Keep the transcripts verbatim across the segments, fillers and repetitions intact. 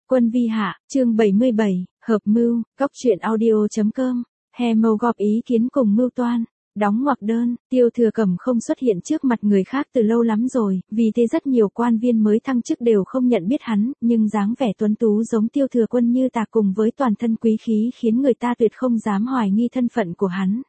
Quân vi hạ, chương bảy mươi bảy, hợp mưu, góc truyện audio.com, he mâu góp ý kiến cùng mưu toan. Đóng ngoặc đơn, Tiêu Thừa Cẩm không xuất hiện trước mặt người khác từ lâu lắm rồi, vì thế rất nhiều quan viên mới thăng chức đều không nhận biết hắn, nhưng dáng vẻ tuấn tú giống Tiêu Thừa Quân như tạc cùng với toàn thân quý khí khiến người ta tuyệt không dám hoài nghi thân phận của hắn.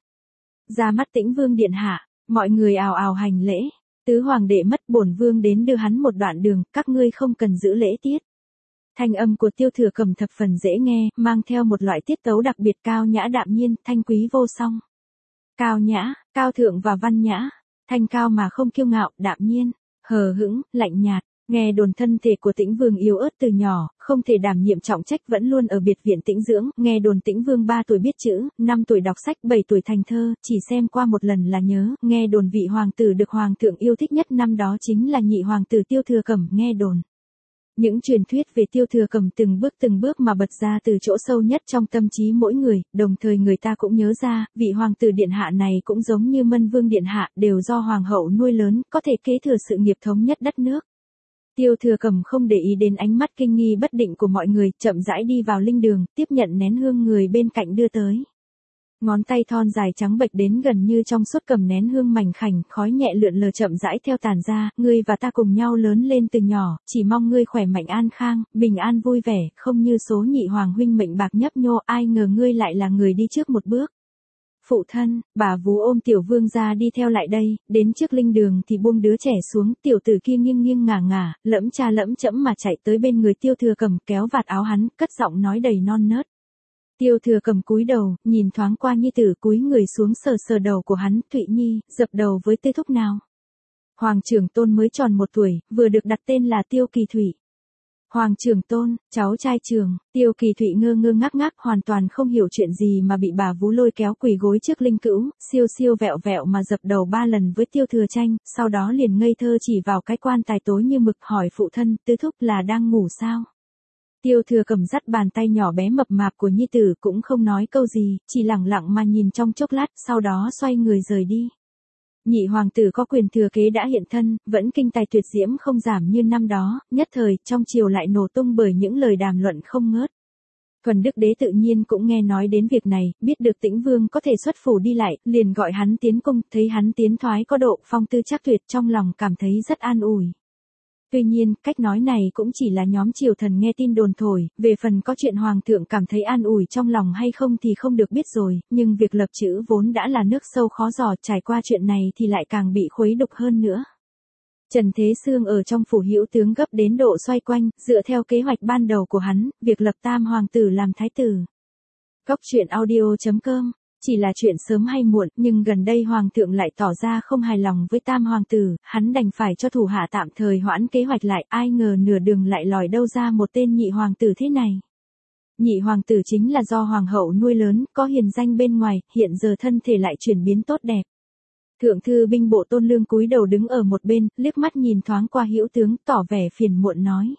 Ra mắt Tĩnh Vương điện hạ, mọi người ào ào hành lễ. Tứ hoàng đệ mất, bổn vương đến đưa hắn một đoạn đường, các ngươi không cần giữ lễ tiết. Thanh âm của Tiêu Thừa Cẩm thập phần dễ nghe, mang theo một loại tiết tấu đặc biệt cao nhã đạm nhiên, thanh quý vô song. Cao nhã, cao thượng và văn nhã, thanh cao mà không kiêu ngạo, đạm nhiên, hờ hững, lạnh nhạt. Nghe đồn thân thể của Tĩnh Vương yếu ớt từ nhỏ, không thể đảm nhiệm trọng trách, vẫn luôn ở biệt viện tĩnh dưỡng. Nghe đồn Tĩnh Vương ba tuổi biết chữ, năm tuổi đọc sách, bảy tuổi thành thơ, chỉ xem qua một lần là nhớ. Nghe đồn vị hoàng tử được hoàng thượng yêu thích nhất năm đó chính là nhị hoàng tử Tiêu Thừa Cẩm. Nghe đồn những truyền thuyết về Tiêu Thừa Cẩm từng bước từng bước mà bật ra từ chỗ sâu nhất trong tâm trí mỗi người, đồng thời người ta cũng nhớ ra, vị hoàng tử điện hạ này cũng giống như Mân Vương điện hạ, đều do hoàng hậu nuôi lớn, có thể kế thừa sự nghiệp thống nhất đất nước. Tiêu Thừa Cẩm không để ý đến ánh mắt kinh nghi bất định của mọi người, chậm rãi đi vào linh đường, tiếp nhận nén hương người bên cạnh đưa tới. Ngón tay thon dài trắng bệch đến gần như trong suốt cầm nén hương mảnh khảnh, khói nhẹ lượn lờ chậm rãi theo tàn ra. Ngươi và ta cùng nhau lớn lên từ nhỏ, chỉ mong ngươi khỏe mạnh an khang, bình an vui vẻ, không như số nhị hoàng huynh mệnh bạc nhấp nhô, ai ngờ ngươi lại là người đi trước một bước. Phụ thân, bà vú ôm tiểu vương ra đi theo lại đây, đến trước linh đường thì buông đứa trẻ xuống, tiểu tử kia nghiêng nghiêng ngả ngả, lẫm cha lẫm chẫm mà chạy tới bên người Tiêu Thừa Cẩm, kéo vạt áo hắn, cất giọng nói đầy non nớt. Tiêu Thừa Cẩm cúi đầu, nhìn thoáng qua nhi tử, cúi người xuống sờ sờ đầu của hắn, Thụy Nhi, dập đầu với Tư thúc nào. Hoàng trưởng tôn mới tròn một tuổi, vừa được đặt tên là Tiêu Kỳ Thụy. Hoàng trưởng tôn, cháu trai trưởng. Tiêu Kỳ Thụy ngơ ngơ ngác ngác, hoàn toàn không hiểu chuyện gì mà bị bà vú lôi kéo quỳ gối trước linh cữu, siêu siêu vẹo vẹo mà dập đầu ba lần với Tiêu Thừa Tranh, sau đó liền ngây thơ chỉ vào cái quan tài tối như mực hỏi phụ thân, Tư thúc là đang ngủ sao? Tiêu Thừa Cẩm dắt bàn tay nhỏ bé mập mạp của nhi tử, cũng không nói câu gì, chỉ lẳng lặng mà nhìn trong chốc lát, sau đó xoay người rời đi. Nhị hoàng tử có quyền thừa kế đã hiện thân, vẫn kinh tài tuyệt diễm không giảm như năm đó, nhất thời, trong triều lại nổ tung bởi những lời đàm luận không ngớt. Thuần Đức Đế tự nhiên cũng nghe nói đến việc này, biết được Tĩnh Vương có thể xuất phủ đi lại, liền gọi hắn tiến cung, thấy hắn tiến thoái có độ, phong tư chắc tuyệt, trong lòng cảm thấy rất an ủi. Tuy nhiên, cách nói này cũng chỉ là nhóm triều thần nghe tin đồn thổi, về phần có chuyện hoàng thượng cảm thấy an ủi trong lòng hay không thì không được biết rồi, nhưng việc lập chữ vốn đã là nước sâu khó dò, trải qua chuyện này thì lại càng bị khuấy đục hơn nữa. Trần Thế Sương ở trong phủ hữu tướng gấp đến độ xoay quanh, dựa theo kế hoạch ban đầu của hắn, việc lập tam hoàng tử làm thái tử. Góc truyện audio.com. Chỉ là chuyện sớm hay muộn, nhưng gần đây hoàng thượng lại tỏ ra không hài lòng với tam hoàng tử, hắn đành phải cho thủ hạ tạm thời hoãn kế hoạch lại, ai ngờ nửa đường lại lòi đâu ra một tên nhị hoàng tử thế này. Nhị hoàng tử chính là do hoàng hậu nuôi lớn, có hiền danh bên ngoài, hiện giờ thân thể lại chuyển biến tốt đẹp. Thượng thư binh bộ Tôn Lương cúi đầu đứng ở một bên, liếc mắt nhìn thoáng qua hữu tướng, tỏ vẻ phiền muộn nói.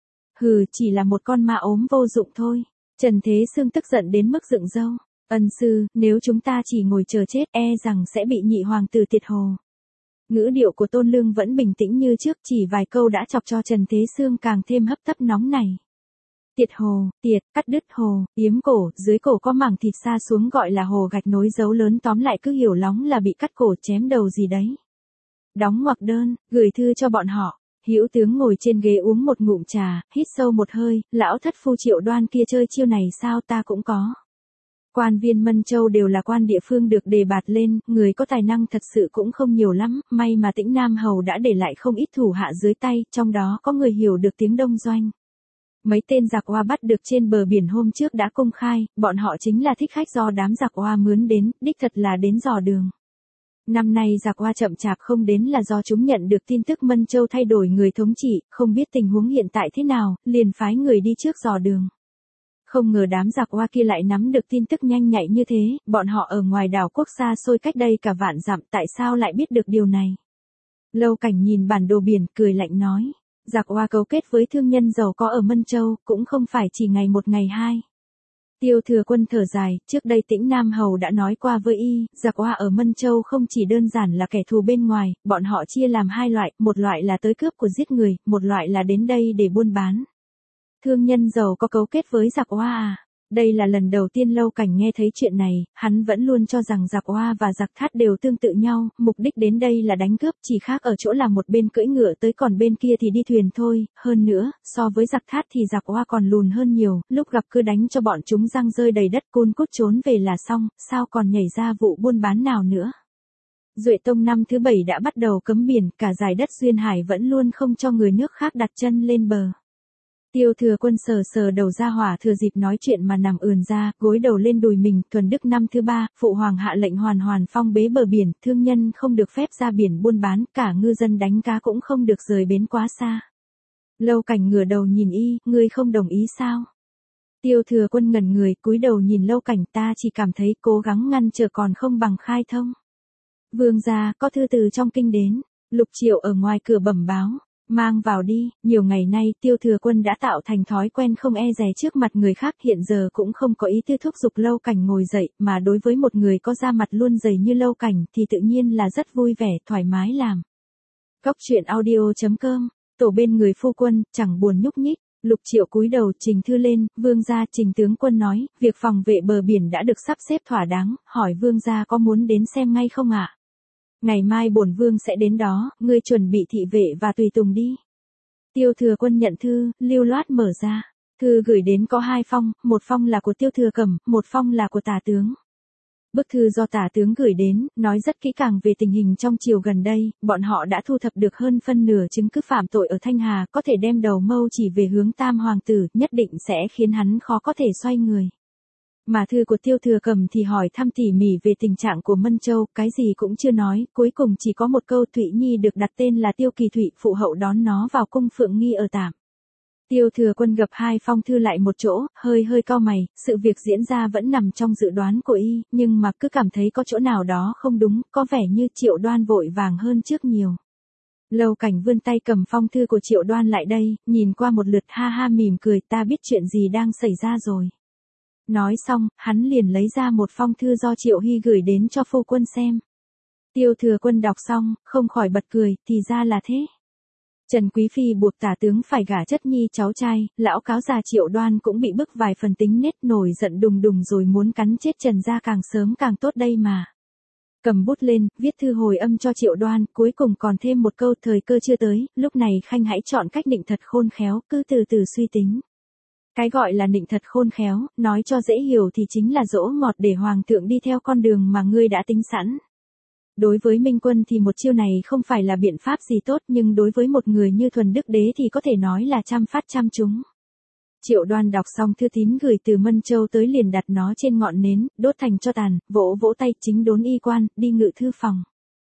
Hừ, chỉ là một con ma ốm vô dụng thôi. Trần Thế Sương tức giận đến mức dựng râu. Ân sư, nếu chúng ta chỉ ngồi chờ chết, e rằng sẽ bị nhị hoàng tử tiệt hồ. Ngữ điệu của Tôn Lương vẫn bình tĩnh như trước, chỉ vài câu đã chọc cho Trần Thế Sương càng thêm hấp tấp nóng này. Tiệt hồ, tiệt, cắt đứt hồ, yếm cổ, dưới cổ có mảng thịt xa xuống gọi là hồ gạch nối dấu lớn, tóm lại cứ hiểu lóng là bị cắt cổ chém đầu gì đấy. Đóng ngoặc đơn, gửi thư cho bọn họ. Hữu tướng ngồi trên ghế uống một ngụm trà, hít sâu một hơi, lão thất phu Triệu Đoan kia chơi chiêu này sao ta cũng có. Quan viên Mân Châu đều là quan địa phương được đề bạt lên, người có tài năng thật sự cũng không nhiều lắm, may mà Tĩnh Nam Hầu đã để lại không ít thủ hạ dưới tay, trong đó có người hiểu được tiếng Đông Doanh. Mấy tên giặc oa bắt được trên bờ biển hôm trước đã công khai, bọn họ chính là thích khách do đám giặc oa mướn đến, đích thật là đến dò đường. Năm nay giặc oa chậm chạp không đến là do chúng nhận được tin tức Mân Châu thay đổi người thống trị, không biết tình huống hiện tại thế nào, liền phái người đi trước dò đường. Không ngờ đám giặc oa kia lại nắm được tin tức nhanh nhạy như thế, bọn họ ở ngoài đảo quốc xa xôi cách đây cả vạn dặm, tại sao lại biết được điều này? Lâu Cảnh nhìn bản đồ biển, cười lạnh nói, giặc oa cấu kết với thương nhân giàu có ở Mân Châu, cũng không phải chỉ ngày một ngày hai. Tiêu Thừa Quân thở dài, trước đây Tĩnh Nam Hầu đã nói qua với y, giặc oa ở Mân Châu không chỉ đơn giản là kẻ thù bên ngoài, bọn họ chia làm hai loại, một loại là tới cướp của giết người, một loại là đến đây để buôn bán. Thương nhân giàu có cấu kết với giặc Hoa à? Đây là lần đầu tiên Lâu Cảnh nghe thấy chuyện này, hắn vẫn luôn cho rằng giặc Hoa và giặc Thát đều tương tự nhau, mục đích đến đây là đánh cướp, chỉ khác ở chỗ là một bên cưỡi ngựa tới còn bên kia thì đi thuyền thôi, hơn nữa, so với giặc Thát thì giặc Hoa còn lùn hơn nhiều, lúc gặp cứ đánh cho bọn chúng răng rơi đầy đất cun cút trốn về là xong, sao còn nhảy ra vụ buôn bán nào nữa. Duệ Tông năm thứ bảy đã bắt đầu cấm biển, cả dải đất duyên hải vẫn luôn không cho người nước khác đặt chân lên bờ. Tiêu Thừa Quân sờ sờ đầu ra hỏa thừa dịp nói chuyện mà nằm ườn ra, gối đầu lên đùi mình, Thuần Đức năm thứ ba, phụ hoàng hạ lệnh hoàn hoàn phong bế bờ biển, thương nhân không được phép ra biển buôn bán, cả ngư dân đánh cá cũng không được rời bến quá xa. Lâu Cảnh ngửa đầu nhìn y, ngươi không đồng ý sao? Tiêu Thừa Quân ngẩn người, cúi đầu nhìn Lâu Cảnh, ta chỉ cảm thấy cố gắng ngăn trở còn không bằng khai thông. Vương gia, có thư từ trong kinh đến. Lục Triệu ở ngoài cửa bẩm báo. Mang vào đi, nhiều ngày nay Tiêu Thừa Quân đã tạo thành thói quen không e dè trước mặt người khác, hiện giờ cũng không có ý tư thúc giục Lâu Cảnh ngồi dậy, mà đối với một người có da mặt luôn dày như Lâu Cảnh thì tự nhiên là rất vui vẻ, thoải mái làm. Cóc truyện audio chấm com, tổ bên người phu quân, chẳng buồn nhúc nhích. Lục Triệu cúi đầu trình thư lên, vương gia. Trình tướng quân nói, việc phòng vệ bờ biển đã được sắp xếp thỏa đáng, hỏi vương gia có muốn đến xem ngay không ạ? Ngày mai bổn vương sẽ đến đó, ngươi chuẩn bị thị vệ và tùy tùng đi. Tiêu Thừa Quân nhận thư, lưu loát mở ra. Thư gửi đến có hai phong, một phong là của Tiêu Thừa Cẩm, một phong là của Tả tướng. Bức thư do Tả tướng gửi đến, nói rất kỹ càng về tình hình trong triều gần đây, bọn họ đã thu thập được hơn phân nửa chứng cứ phạm tội ở Thanh Hà, có thể đem đầu mâu chỉ về hướng Tam hoàng tử, nhất định sẽ khiến hắn khó có thể xoay người. Mà thư của Tiêu Thừa Cẩm thì hỏi thăm tỉ mỉ về tình trạng của Mân Châu, cái gì cũng chưa nói, cuối cùng chỉ có một câu Thụy Nhi được đặt tên là Tiêu Kỳ Thụy, phụ hậu đón nó vào cung Phượng Nghi ở tạm. Tiêu Thừa Quân gập hai phong thư lại một chỗ, hơi hơi cau mày, sự việc diễn ra vẫn nằm trong dự đoán của y, nhưng mà cứ cảm thấy có chỗ nào đó không đúng, có vẻ như Triệu Đoan vội vàng hơn trước nhiều. Lâu Cảnh vươn tay cầm phong thư của Triệu Đoan lại đây, nhìn qua một lượt ha ha mỉm cười, ta biết chuyện gì đang xảy ra rồi. Nói xong, hắn liền lấy ra một phong thư do Triệu Hy gửi đến cho phu quân xem. Tiêu Thừa Quân đọc xong, không khỏi bật cười, thì ra là thế. Trần Quý Phi buộc Tả tướng phải gả chất nhi cháu trai, lão cáo già Triệu Đoan cũng bị bức vài phần tính nết, nổi giận đùng đùng rồi muốn cắn chết Trần gia càng sớm càng tốt đây mà. Cầm bút lên, viết thư hồi âm cho Triệu Đoan, cuối cùng còn thêm một câu thời cơ chưa tới, lúc này khanh hãy chọn cách nịnh thật khôn khéo, cứ từ từ suy tính. Cái gọi là nịnh thật khôn khéo, nói cho dễ hiểu thì chính là dỗ ngọt để hoàng thượng đi theo con đường mà ngươi đã tính sẵn. Đối với Minh Quân thì một chiêu này không phải là biện pháp gì tốt, nhưng đối với một người như Thuần Đức Đế thì có thể nói là trăm phát trăm trúng. Triệu Đoan đọc xong thư tín gửi từ Mân Châu tới liền đặt nó trên ngọn nến, đốt thành tro tàn, vỗ vỗ tay, chính đốn y quan, đi ngự thư phòng.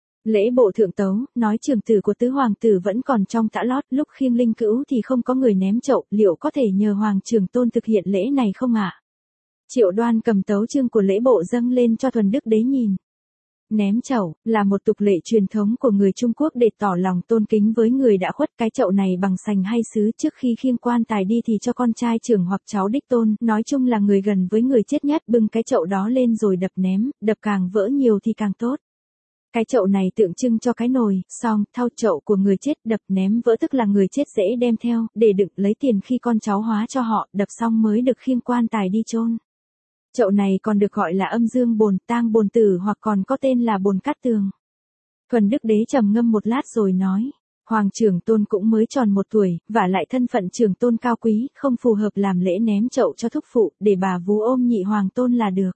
Lễ bộ thượng tấu, nói trưởng tử của tứ hoàng tử vẫn còn trong tã lót, lúc khiêng linh cữu thì không có người ném chậu, liệu có thể nhờ hoàng trưởng tôn thực hiện lễ này không ạ? À? Triệu Đoan cầm tấu chương của lễ bộ dâng lên cho Thuần Đức Đế nhìn. Ném chậu, là một tục lệ truyền thống của người Trung Quốc để tỏ lòng tôn kính với người đã khuất. Cái chậu này bằng sành hay sứ, trước khi khiêng quan tài đi thì cho con trai trưởng hoặc cháu đích tôn, nói chung là người gần với người chết nhất, bưng cái chậu đó lên rồi đập ném, đập càng vỡ nhiều thì càng tốt. Cái chậu này tượng trưng cho cái nồi, xong, thau chậu của người chết, đập ném vỡ tức là người chết dễ đem theo, để đựng lấy tiền khi con cháu hóa cho họ, đập xong mới được khiêng quan tài đi chôn. Chậu này còn được gọi là âm dương bồn, tang bồn tử hoặc còn có tên là bồn cát tường. Thuần Đức Đế trầm ngâm một lát rồi nói, hoàng trưởng tôn cũng mới tròn một tuổi, và lại thân phận trưởng tôn cao quý, không phù hợp làm lễ ném chậu cho thúc phụ, để bà vú ôm nhị hoàng tôn là được.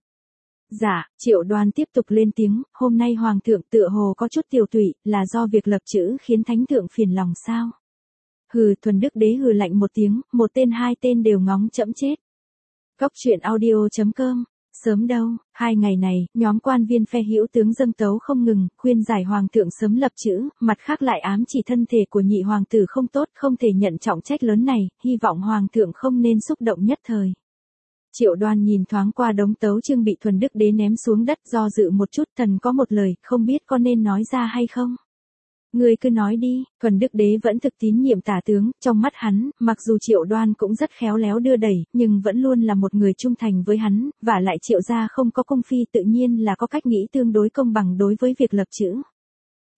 Dạ, Triệu Đoan tiếp tục lên tiếng, hôm nay hoàng thượng tựa hồ có chút tiểu tụy, là do việc lập chữ khiến thánh thượng phiền lòng sao? Hừ, Thuần Đức Đế hừ lạnh một tiếng, một tên hai tên đều ngóng chẫm chết. Cóc truyện audio chấm com, sớm đâu, hai ngày này, nhóm quan viên phe hữu tướng dâng tấu không ngừng, khuyên giải hoàng thượng sớm lập chữ, mặt khác lại ám chỉ thân thể của nhị hoàng tử không tốt, không thể nhận trọng trách lớn này, hy vọng hoàng thượng không nên xúc động nhất thời. Triệu Đoan nhìn thoáng qua đống tấu chương bị Thuần Đức Đế ném xuống đất, do dự một chút, thần có một lời, không biết có nên nói ra hay không? Ngươi cứ nói đi. Thuần Đức Đế vẫn thực tín nhiệm Tả tướng, trong mắt hắn, mặc dù Triệu Đoan cũng rất khéo léo đưa đẩy, nhưng vẫn luôn là một người trung thành với hắn, và lại Triệu gia không có cung phi, tự nhiên là có cách nghĩ tương đối công bằng đối với việc lập chữ.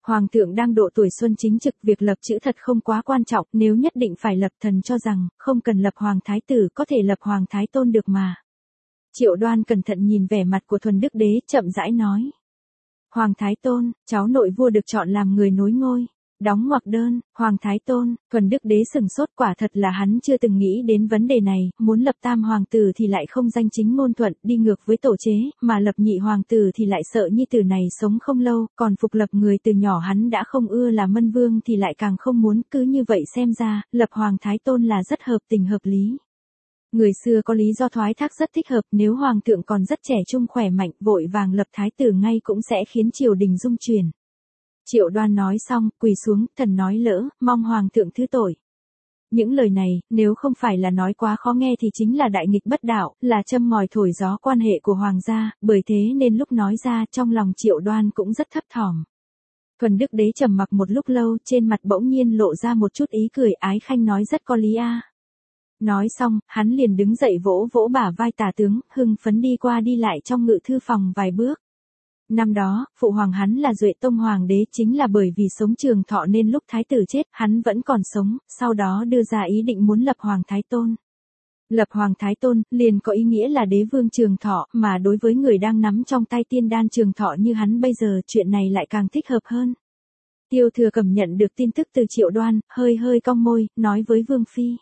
Hoàng thượng đang độ tuổi xuân chính trực, việc lập chữ thật không quá quan trọng, nếu nhất định phải lập thần cho rằng, không cần lập hoàng thái tử, có thể lập hoàng thái tôn được mà. Triệu Đoan cẩn thận nhìn vẻ mặt của Thuần Đức Đế, chậm rãi nói. Hoàng thái tôn, cháu nội vua được chọn làm người nối ngôi. Đóng ngoặc đơn, Hoàng thái tôn. Thuần Đức Đế sừng sốt, quả thật là hắn chưa từng nghĩ đến vấn đề này, muốn lập tam hoàng tử thì lại không danh chính ngôn thuận, đi ngược với tổ chế, mà lập nhị hoàng tử thì lại sợ nhi tử này sống không lâu, còn phục lập người từ nhỏ hắn đã không ưa là Mân Vương thì lại càng không muốn, cứ như vậy xem ra, lập Hoàng thái tôn là rất hợp tình hợp lý. Người xưa có lý do thoái thác rất thích hợp, nếu hoàng thượng còn rất trẻ trung khỏe mạnh, vội vàng lập thái tử ngay cũng sẽ khiến triều đình rung chuyển. Triệu Đoan nói xong, quỳ xuống, thần nói lỡ, mong hoàng thượng thứ tội. Những lời này, nếu không phải là nói quá khó nghe thì chính là đại nghịch bất đạo, là châm ngòi thổi gió quan hệ của hoàng gia, bởi thế nên lúc nói ra trong lòng Triệu Đoan cũng rất thấp thỏm. Thuần Đức Đế trầm mặc một lúc lâu, trên mặt bỗng nhiên lộ ra một chút ý cười, ái khanh nói rất có lý a. Nói xong, hắn liền đứng dậy vỗ vỗ bả vai Tả tướng, hưng phấn đi qua đi lại trong ngự thư phòng vài bước. Năm đó, phụ hoàng hắn là Duệ Tông Hoàng đế, chính là bởi vì sống trường thọ nên lúc thái tử chết, hắn vẫn còn sống, sau đó đưa ra ý định muốn lập Hoàng thái tôn. Lập Hoàng thái tôn, liền có ý nghĩa là đế vương trường thọ, mà đối với người đang nắm trong tay tiên đan trường thọ như hắn bây giờ, chuyện này lại càng thích hợp hơn. Tiêu Thừa Cẩm nhận được tin tức từ Triệu Đoan, hơi hơi cong môi, nói với Vương Phi.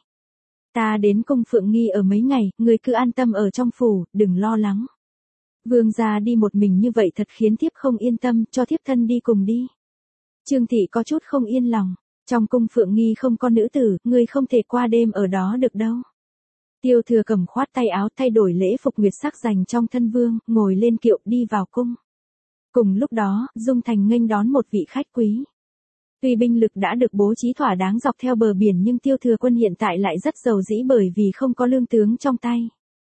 Ta đến cung Phượng Nghi ở mấy ngày, người cứ an tâm ở trong phủ, đừng lo lắng. Vương gia đi một mình như vậy thật khiến thiếp không yên tâm, cho thiếp thân đi cùng đi. Trương Thị có chút không yên lòng, trong cung Phượng Nghi không có nữ tử, người không thể qua đêm ở đó được đâu. Tiêu Thừa Cẩm khoát tay áo thay đổi lễ phục nguyệt sắc dành trong thân vương, ngồi lên kiệu đi vào cung. Cùng lúc đó, Dung Thành nghênh đón một vị khách quý. Tuy binh lực đã được bố trí thỏa đáng dọc theo bờ biển nhưng Tiêu Thừa Quân hiện tại lại rất giàu dĩ bởi vì không có lương tướng trong tay.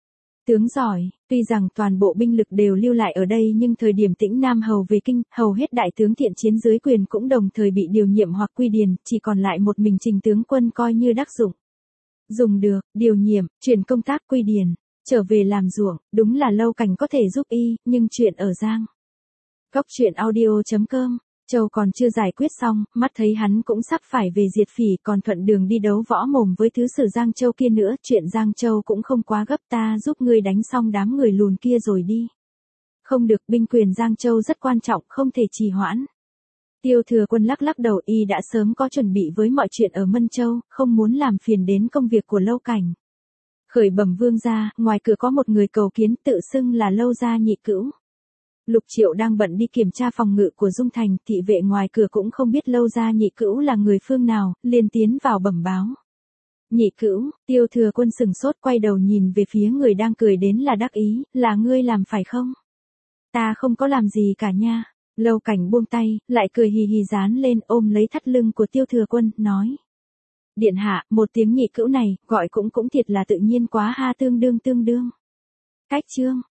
Tướng giỏi, tuy rằng toàn bộ binh lực đều lưu lại ở đây nhưng thời điểm Tĩnh Nam hầu về kinh, hầu hết đại tướng thiện chiến dưới quyền cũng đồng thời bị điều nhiệm hoặc quy điền, chỉ còn lại một mình Trình tướng quân coi như đắc dụng. Dùng được, điều nhiệm, chuyển công tác quy điền, trở về làm ruộng, đúng là Lâu Cảnh có thể giúp y, nhưng chuyện ở Giang. Góc truyện audio chấm com. Châu còn chưa giải quyết xong, mắt thấy hắn cũng sắp phải về diệt phỉ, còn thuận đường đi đấu võ mồm với thứ sử Giang Châu kia nữa, chuyện Giang Châu cũng không quá gấp, ta giúp ngươi đánh xong đám người lùn kia rồi đi. Không được, binh quyền Giang Châu rất quan trọng, không thể trì hoãn. Tiêu Thừa Quân lắc lắc đầu, y đã sớm có chuẩn bị với mọi chuyện ở Mân Châu, không muốn làm phiền đến công việc của Lâu Cảnh. Khởi bẩm vương gia, ngoài cửa có một người cầu kiến, tự xưng là Lâu gia nhị cữu. Lục Triệu đang bận đi kiểm tra phòng ngự của Dung Thành, thị vệ ngoài cửa cũng không biết Lâu gia nhị cữu là người phương nào, liền tiến vào bẩm báo. Nhị cữu, Tiêu Thừa Quân sừng sốt quay đầu nhìn về phía người đang cười đến là đắc ý, là ngươi làm phải không? Ta không có làm gì cả nha. Lâu Cảnh buông tay, lại cười hì hì dán lên ôm lấy thắt lưng của Tiêu Thừa Quân, nói. Điện hạ, một tiếng nhị cữu này, gọi cũng cũng thiệt là tự nhiên quá ha, tương đương tương đương. Cách chương.